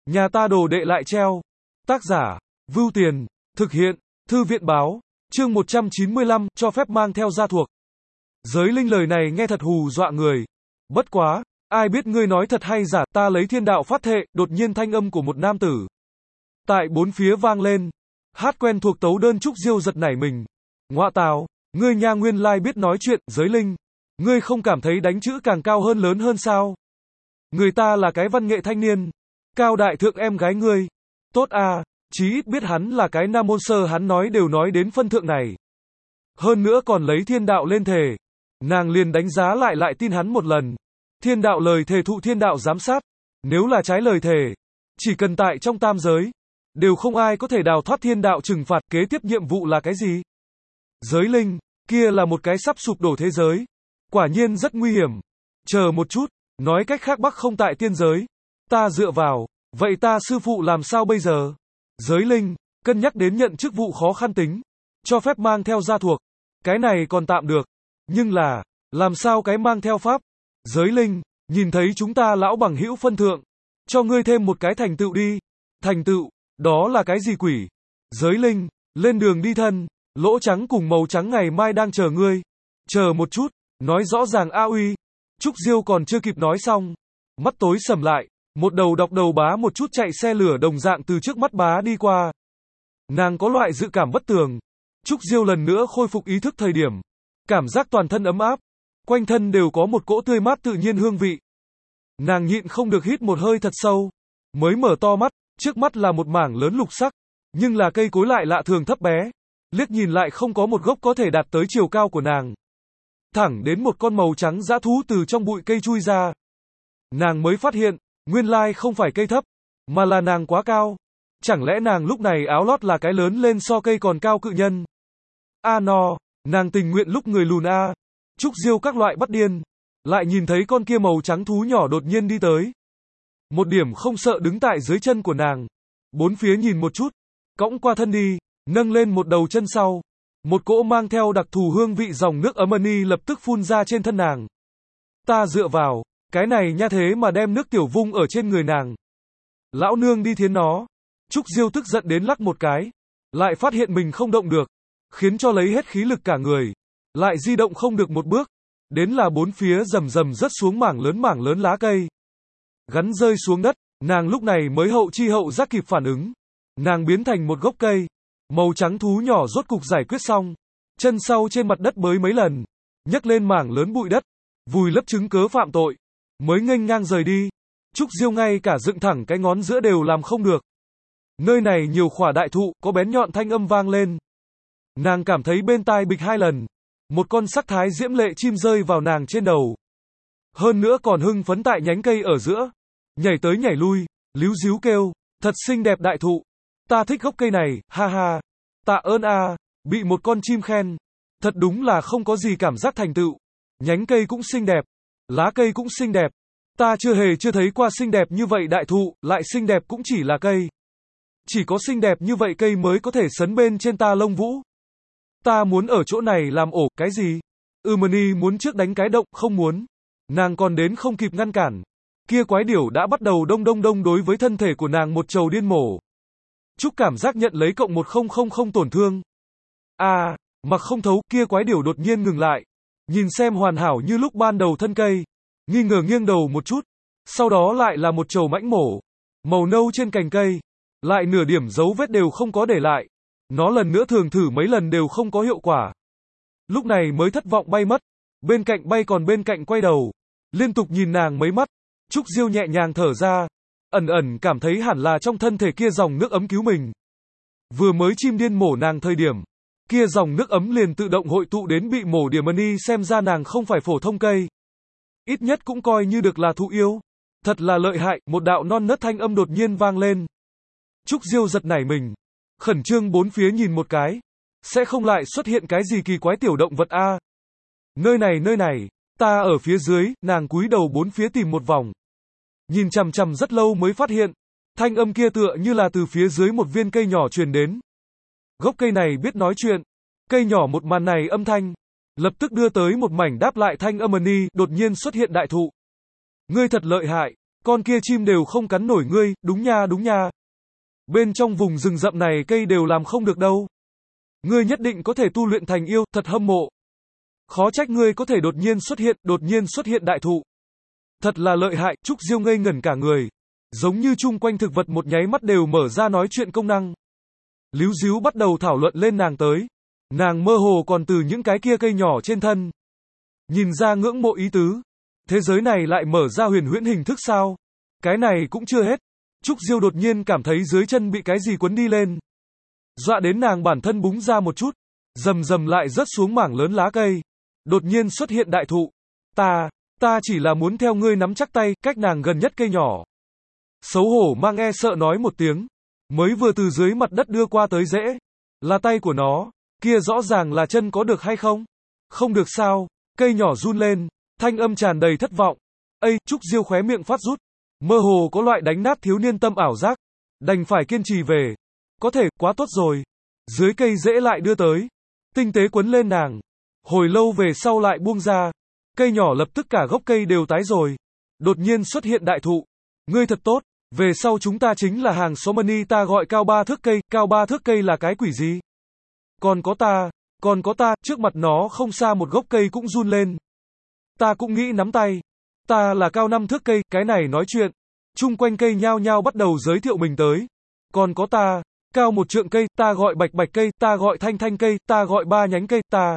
Nhà ta đồ đệ lại treo. Tác giả, Vưu Tiền, thực hiện, Thư viện báo, chương 195, cho phép mang theo gia thuộc. Giới linh lời này nghe thật hù dọa người. Bất quá, ai biết ngươi nói thật hay giả, ta lấy thiên đạo phát thệ, đột nhiên thanh âm của một nam tử. Tại bốn phía vang lên. Hát quen thuộc tấu đơn Trúc Diêu giật nảy mình. Ngoạ tào, ngươi nha nguyên lai biết nói chuyện, giới linh. Ngươi không cảm thấy đánh chữ càng cao hơn lớn hơn sao? Người ta là cái văn nghệ thanh niên. Cao đại thượng em gái ngươi. Tốt à, chí ít biết hắn là cái nam môn sơ hắn nói đều nói đến phân thượng này. Hơn nữa còn lấy thiên đạo lên thề. Nàng liền đánh giá lại tin hắn một lần. Thiên đạo lời thề thụ thiên đạo giám sát. Nếu là trái lời thề, chỉ cần tại trong tam giới, đều không ai có thể đào thoát thiên đạo trừng phạt. Kế tiếp nhiệm vụ là cái gì? Giới linh, kia là một cái sắp sụp đổ thế giới. Quả nhiên rất nguy hiểm. Chờ một chút, nói cách khác Bắc không tại tiên giới. Ta dựa vào, vậy ta sư phụ làm sao bây giờ? Giới linh, cân nhắc đến nhận chức vụ khó khăn tính, cho phép mang theo gia thuộc. Cái này còn tạm được. Nhưng là, làm sao cái mang theo pháp? Giới linh, nhìn thấy chúng ta lão bằng hữu phân thượng, cho ngươi thêm một cái thành tựu đi. Thành tựu, đó là cái gì quỷ? Giới linh, lên đường đi thân, lỗ trắng cùng màu trắng ngày mai đang chờ ngươi. Chờ một chút, nói rõ ràng a uy. Trúc Diêu còn chưa kịp nói xong, mắt tối sầm lại, một đầu đọc đầu bá một chút chạy xe lửa đồng dạng từ trước mắt bá đi qua. Nàng có loại dự cảm bất tường. Trúc Diêu lần nữa khôi phục ý thức thời điểm, cảm giác toàn thân ấm áp, quanh thân đều có một cỗ tươi mát tự nhiên hương vị. Nàng nhịn không được hít một hơi thật sâu, mới mở to mắt, trước mắt là một mảng lớn lục sắc, nhưng là cây cối lại lạ thường thấp bé, liếc nhìn lại không có một gốc có thể đạt tới chiều cao của nàng. Thẳng đến một con màu trắng dã thú từ trong bụi cây chui ra. Nàng mới phát hiện, nguyên lai không phải cây thấp, mà là nàng quá cao. Chẳng lẽ nàng lúc này áo lót là cái lớn lên so cây còn cao cự nhân? A no, nàng tình nguyện lúc người lùn a. Trúc Diêu các loại bắt điên, lại nhìn thấy con kia màu trắng thú nhỏ đột nhiên đi tới. Một điểm không sợ đứng tại dưới chân của nàng, bốn phía nhìn một chút, cõng qua thân đi, nâng lên một đầu chân sau. Một cỗ mang theo đặc thù hương vị dòng nước amani lập tức phun ra trên thân nàng. Ta dựa vào, cái này nha thế mà đem nước tiểu vung ở trên người nàng. Lão nương đi thiến nó. Trúc Diêu tức giận đến lắc một cái, lại phát hiện mình không động được, khiến cho lấy hết khí lực cả người, lại di động không được một bước, đến là bốn phía rầm rầm rớt xuống mảng lớn lá cây. Gắn rơi xuống đất, nàng lúc này mới hậu chi hậu giác kịp phản ứng. Nàng biến thành một gốc cây, màu trắng thú nhỏ rốt cục giải quyết xong, chân sau trên mặt đất bới mấy lần, nhấc lên mảng lớn bụi đất, vùi lấp chứng cớ phạm tội, mới nghênh ngang rời đi. Trúc Diêu ngay cả dựng thẳng cái ngón giữa đều làm không được. Nơi này nhiều khỏa đại thụ, có bén nhọn thanh âm vang lên. Nàng cảm thấy bên tai bịch hai lần, một con sắc thái diễm lệ chim rơi vào nàng trên đầu. Hơn nữa còn hưng phấn tại nhánh cây ở giữa, nhảy tới nhảy lui, líu díu kêu, thật xinh đẹp đại thụ. Ta thích gốc cây này, ha ha. Tạ ơn a, bị một con chim khen. Thật đúng là không có gì cảm giác thành tựu. Nhánh cây cũng xinh đẹp, lá cây cũng xinh đẹp. Ta chưa thấy qua xinh đẹp như vậy đại thụ, lại xinh đẹp cũng chỉ là cây. Chỉ có xinh đẹp như vậy cây mới có thể sấn bên trên ta lông vũ. Ta muốn ở chỗ này làm ổ, cái gì? Mani muốn trước đánh cái động, không muốn. Nàng còn đến không kịp ngăn cản. Kia quái điểu đã bắt đầu đông đối với thân thể của nàng một trầu điên mổ. Chúc cảm giác nhận lấy cộng 1000 tổn thương. Mặc không thấu, kia quái điểu đột nhiên ngừng lại. Nhìn xem hoàn hảo như lúc ban đầu thân cây. Nghi ngờ nghiêng đầu một chút. Sau đó lại là một trầu mãnh mổ. Màu nâu trên cành cây. Lại nửa điểm dấu vết đều không có để lại. Nó lần nữa thường thử mấy lần đều không có hiệu quả. Lúc này mới thất vọng bay mất. Bên cạnh bay còn bên cạnh quay đầu. Liên tục nhìn nàng mấy mắt. Trúc Diêu nhẹ nhàng thở ra. Ẩn cảm thấy hẳn là trong thân thể kia dòng nước ấm cứu mình. Vừa mới chim điên mổ nàng thời điểm, kia dòng nước ấm liền tự động hội tụ đến bị mổ điểm mani, xem ra nàng không phải phổ thông cây. Ít nhất cũng coi như được là thụ yêu. Thật là lợi hại, một đạo non nớt thanh âm đột nhiên vang lên. Trúc Diêu giật nảy mình, khẩn trương bốn phía nhìn một cái. Sẽ không lại xuất hiện cái gì kỳ quái tiểu động vật a? Nơi này, ta ở phía dưới, nàng cúi đầu bốn phía tìm một vòng. Nhìn chằm chằm rất lâu mới phát hiện, thanh âm kia tựa như là từ phía dưới một viên cây nhỏ truyền đến. Gốc cây này biết nói chuyện. Cây nhỏ một màn này âm thanh, lập tức đưa tới một mảnh đáp lại thanh âm ni, đột nhiên xuất hiện đại thụ. Ngươi thật lợi hại. Con kia chim đều không cắn nổi ngươi, đúng nha đúng nha. Bên trong vùng rừng rậm này cây đều làm không được đâu. Ngươi nhất định có thể tu luyện thành yêu, thật hâm mộ. Khó trách ngươi có thể đột nhiên xuất hiện đại thụ. Thật là lợi hại, Trúc Diêu ngây ngẩn cả người. Giống như chung quanh thực vật một nháy mắt đều mở ra nói chuyện công năng. Líu díu bắt đầu thảo luận lên nàng tới. Nàng mơ hồ còn từ những cái kia cây nhỏ trên thân. Nhìn ra ngưỡng mộ ý tứ. Thế giới này lại mở ra huyền huyễn hình thức sao? Cái này cũng chưa hết. Trúc Diêu đột nhiên cảm thấy dưới chân bị cái gì quấn đi lên. Dọa đến nàng bản thân búng ra một chút. Rầm rầm lại rớt xuống mảng lớn lá cây. Đột nhiên xuất hiện đại thụ. Ta chỉ là muốn theo ngươi nắm chắc tay, cách nàng gần nhất cây nhỏ. Xấu hổ mang e sợ nói một tiếng. Mới vừa từ dưới mặt đất đưa qua tới rễ. Là tay của nó. Kia rõ ràng là chân có được hay không? Không được sao? Cây nhỏ run lên. Thanh âm tràn đầy thất vọng. Ây, Trúc Diêu khóe miệng phát rút. Mơ hồ có loại đánh nát thiếu niên tâm ảo giác. Đành phải kiên trì về. Có thể, quá tốt rồi. Dưới cây rễ lại đưa tới. Tinh tế quấn lên nàng. Hồi lâu về sau lại buông ra. Cây nhỏ lập tức cả gốc cây đều tái rồi. Đột nhiên xuất hiện đại thụ. Ngươi thật tốt. Về sau chúng ta chính là hàng xóm mani, ta gọi cao 3 thước cây. Cao 3 thước cây là cái quỷ gì? Còn có ta, trước mặt nó không xa một gốc cây cũng run lên. Ta cũng nghĩ nắm tay. Ta là cao 5 thước cây, cái này nói chuyện. Chung quanh cây nhao nhao bắt đầu giới thiệu mình tới. Còn có ta, cao 1 trượng cây, ta gọi bạch bạch cây, ta gọi thanh thanh cây, ta gọi 3 nhánh cây, ta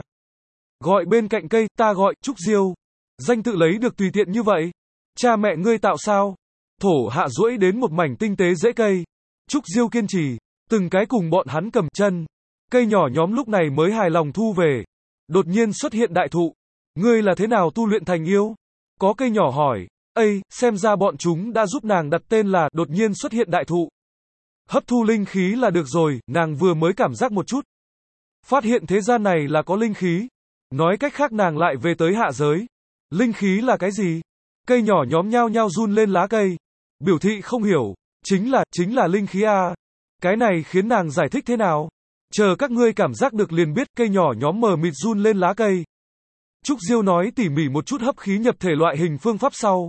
gọi bên cạnh cây, ta gọi Trúc Diêu. Danh tự lấy được tùy tiện như vậy. Cha mẹ ngươi tạo sao? Thổ hạ duỗi đến một mảnh tinh tế rễ cây. Trúc Diêu kiên trì, từng cái cùng bọn hắn cầm chân. Cây nhỏ nhóm lúc này mới hài lòng thu về. Đột nhiên xuất hiện đại thụ. Ngươi là thế nào tu luyện thành yêu? Có cây nhỏ hỏi. Ây, xem ra bọn chúng đã giúp nàng đặt tên là đột nhiên xuất hiện đại thụ. Hấp thu linh khí là được rồi, nàng vừa mới cảm giác một chút. Phát hiện thế gian này là có linh khí. Nói cách khác nàng lại về tới hạ giới. Linh khí là cái gì? Cây nhỏ nhóm nhao nhao run lên lá cây. Biểu thị không hiểu. Chính là linh khí à. Cái này khiến nàng giải thích thế nào? Chờ các ngươi cảm giác được liền biết, cây nhỏ nhóm mờ mịt run lên lá cây. Trúc Diêu nói tỉ mỉ một chút hấp khí nhập thể loại hình phương pháp sau.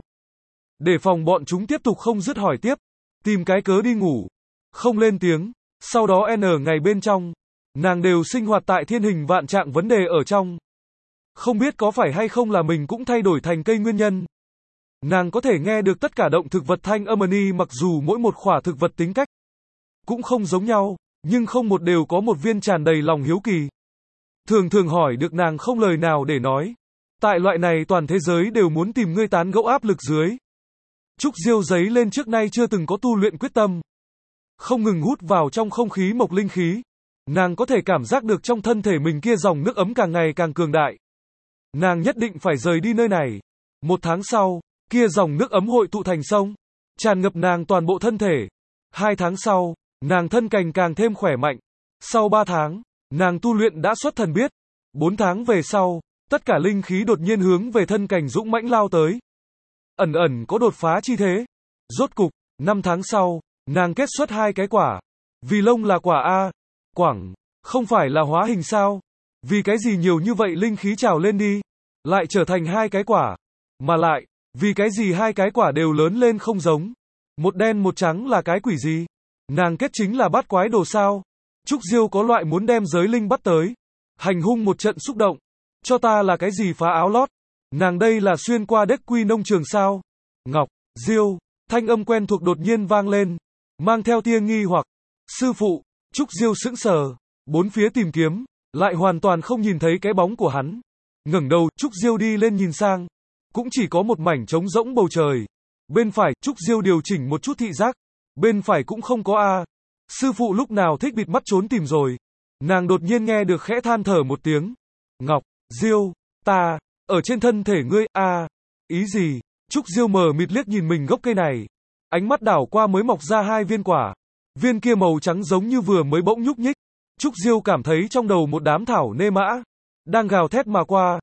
Để phòng bọn chúng tiếp tục không dứt hỏi tiếp. Tìm cái cớ đi ngủ. Không lên tiếng. Sau đó ngày bên trong. Nàng đều sinh hoạt tại thiên hình vạn trạng vấn đề ở trong. Không biết có phải hay không là mình cũng thay đổi thành cây nguyên nhân. Nàng có thể nghe được tất cả động thực vật thanh âm ni, mặc dù mỗi một khỏa thực vật tính cách cũng không giống nhau, nhưng không một đều có một viên tràn đầy lòng hiếu kỳ. Thường thường hỏi được nàng không lời nào để nói. Tại loại này toàn thế giới đều muốn tìm ngươi tán gẫu áp lực dưới. Trúc Diêu giấy lên trước nay chưa từng có tu luyện quyết tâm. Không ngừng hút vào trong không khí mộc linh khí. Nàng có thể cảm giác được trong thân thể mình kia dòng nước ấm càng ngày càng cường đại. Nàng nhất định phải rời đi nơi này. 1 tháng sau, kia dòng nước ấm hội tụ thành sông, tràn ngập nàng toàn bộ thân thể. 2 tháng sau, nàng thân cành càng thêm khỏe mạnh. Sau 3 tháng, nàng tu luyện đã xuất thần biết. 4 tháng về sau, tất cả linh khí đột nhiên hướng về thân cành dũng mãnh lao tới. Ẩn ẩn có đột phá chi thế. Rốt cục, 5 tháng sau, nàng kết xuất 2 cái quả. Vì lông là quả A. Quảng, không phải là hóa hình sao? Vì cái gì nhiều như vậy linh khí trào lên đi, lại trở thành 2 cái quả. Mà lại, vì cái gì 2 cái quả đều lớn lên không giống. Một đen một trắng là cái quỷ gì? Nàng kết chính là bát quái đồ sao? Trúc Diêu có loại muốn đem giới linh bắt tới. Hành hung một trận xúc động. Cho ta là cái gì phá áo lót? Nàng đây là xuyên qua đếch quy nông trường sao? Ngọc, Diêu, thanh âm quen thuộc đột nhiên vang lên. Mang theo tia nghi hoặc. Sư phụ, Trúc Diêu sững sờ. Bốn phía tìm kiếm, lại hoàn toàn không nhìn thấy cái bóng của hắn. Ngẩng đầu, Trúc Diêu đi lên nhìn sang. Cũng chỉ có một mảnh trống rỗng bầu trời. Bên phải, Trúc Diêu điều chỉnh một chút thị giác. Bên phải cũng không có A. Sư phụ lúc nào thích bịt mắt trốn tìm rồi. Nàng đột nhiên nghe được khẽ than thở một tiếng. Ngọc, Diêu, ta, ở trên thân thể ngươi, A. Ý gì? Trúc Diêu mờ mịt liếc nhìn mình gốc cây này. Ánh mắt đảo qua mới mọc ra 2 viên quả. Viên kia màu trắng giống như vừa mới bỗng nhúc nhích. Trúc Diêu cảm thấy trong đầu một đám thảo nê mã đang gào thét mà qua.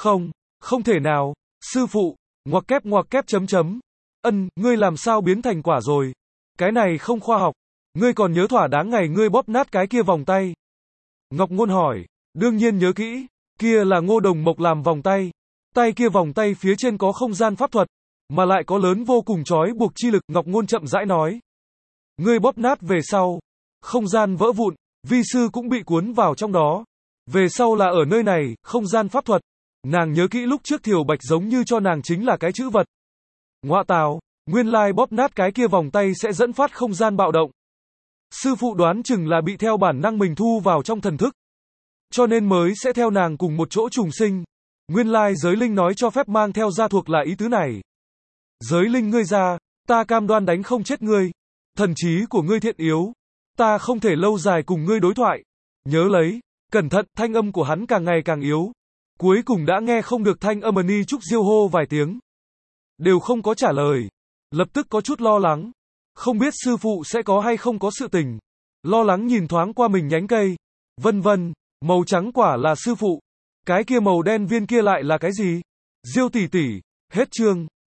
Không thể nào. Sư phụ, ngoặc kép chấm chấm. Ngươi làm sao biến thành quả rồi? Cái này không khoa học. Ngươi còn nhớ thỏa đáng ngày ngươi bóp nát cái kia vòng tay? Ngọc Ngôn hỏi. Đương nhiên nhớ kỹ. Kia là Ngô Đồng Mộc làm vòng tay. Tay kia vòng tay phía trên có không gian pháp thuật. mà lại có lớn vô cùng trói buộc chi lực, Ngọc Ngôn chậm rãi nói. Ngươi bóp nát về sau, không gian vỡ vụn, vi sư cũng bị cuốn vào trong đó. Về sau là ở nơi này, không gian pháp thuật. Nàng nhớ kỹ lúc trước Thiều Bạch giống như cho nàng chính là cái chữ vật. Ngoạ tào, nguyên lai bóp nát cái kia vòng tay sẽ dẫn phát không gian bạo động. Sư phụ đoán chừng là bị theo bản năng mình thu vào trong thần thức. Cho nên mới sẽ theo nàng cùng một chỗ trùng sinh. Nguyên lai giới linh nói cho phép mang theo gia thuộc là ý tứ này. Giới linh ngươi ra, ta cam đoan đánh không chết ngươi. Thần trí của ngươi thiện yếu. Ta không thể lâu dài cùng ngươi đối thoại. Nhớ lấy, cẩn thận, thanh âm của hắn càng ngày càng yếu. Cuối cùng đã nghe không được thanh âm Ni Trúc Diêu hô vài tiếng. Đều không có trả lời. Lập tức có chút lo lắng. Không biết sư phụ sẽ có hay không có sự tình. Lo lắng nhìn thoáng qua mình nhánh cây. Vân vân, màu trắng quả là sư phụ. Cái kia màu đen viên kia lại là cái gì? Diêu tỷ tỷ, hết chương.